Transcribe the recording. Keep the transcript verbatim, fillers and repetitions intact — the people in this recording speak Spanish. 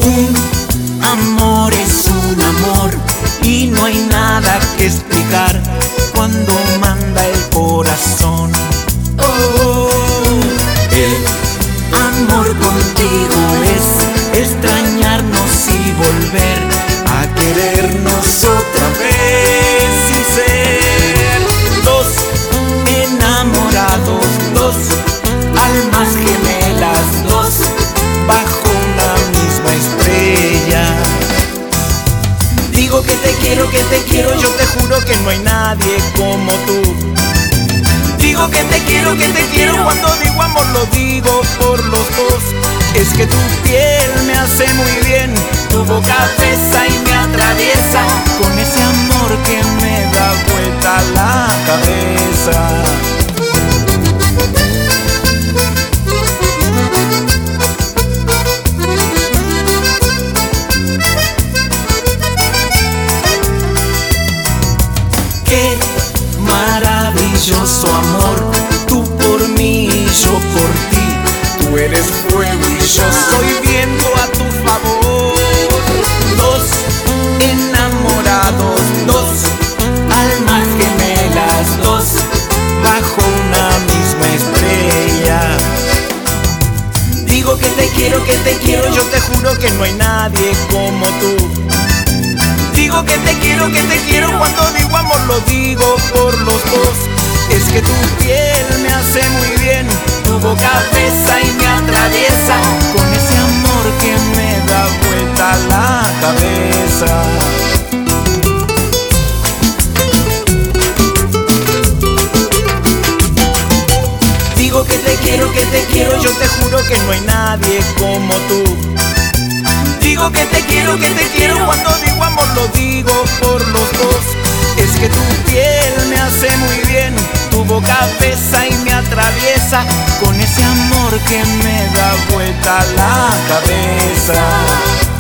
Un amor es un amor y no hay nada que explicar cuando manda el corazón. Oh, el amor contigo es extrañarnos y volver a querernos otra vez y ser dos enamorados, dos almas gemelas, dos bajo una misma estrella. Digo que te quiero, que te quiero, yo te juro que no hay nadie como tú. Digo que te quiero, que te quiero, cuando digo amor lo digo por los dos. Es que tu piel me hace muy bien, tu boca besa y me atraviesa con ese amor que me da vuelta la cabeza. Qué maravilloso amor, tú por mí y yo por ti. Tú eres fuego y yo soy viento a tu favor. Dos enamorados, dos almas gemelas, dos bajo una misma estrella. Digo que te quiero, que te quiero, yo te juro que no hay nadie como tú. Digo que te quiero, que te quiero, cuando digo amor lo digo por los dos. Es que tu piel me hace muy bien, tu boca besa y me atraviesa con ese amor que me da vuelta la cabeza. Digo que te quiero, que te quiero, yo te juro que no hay nadie como tú. Digo que te quiero, que te quiero, cuando digo amor lo digo por los dos. Es que tu piel me hace muy bien, tu boca besa y me atraviesa con ese amor que me da vuelta la cabeza.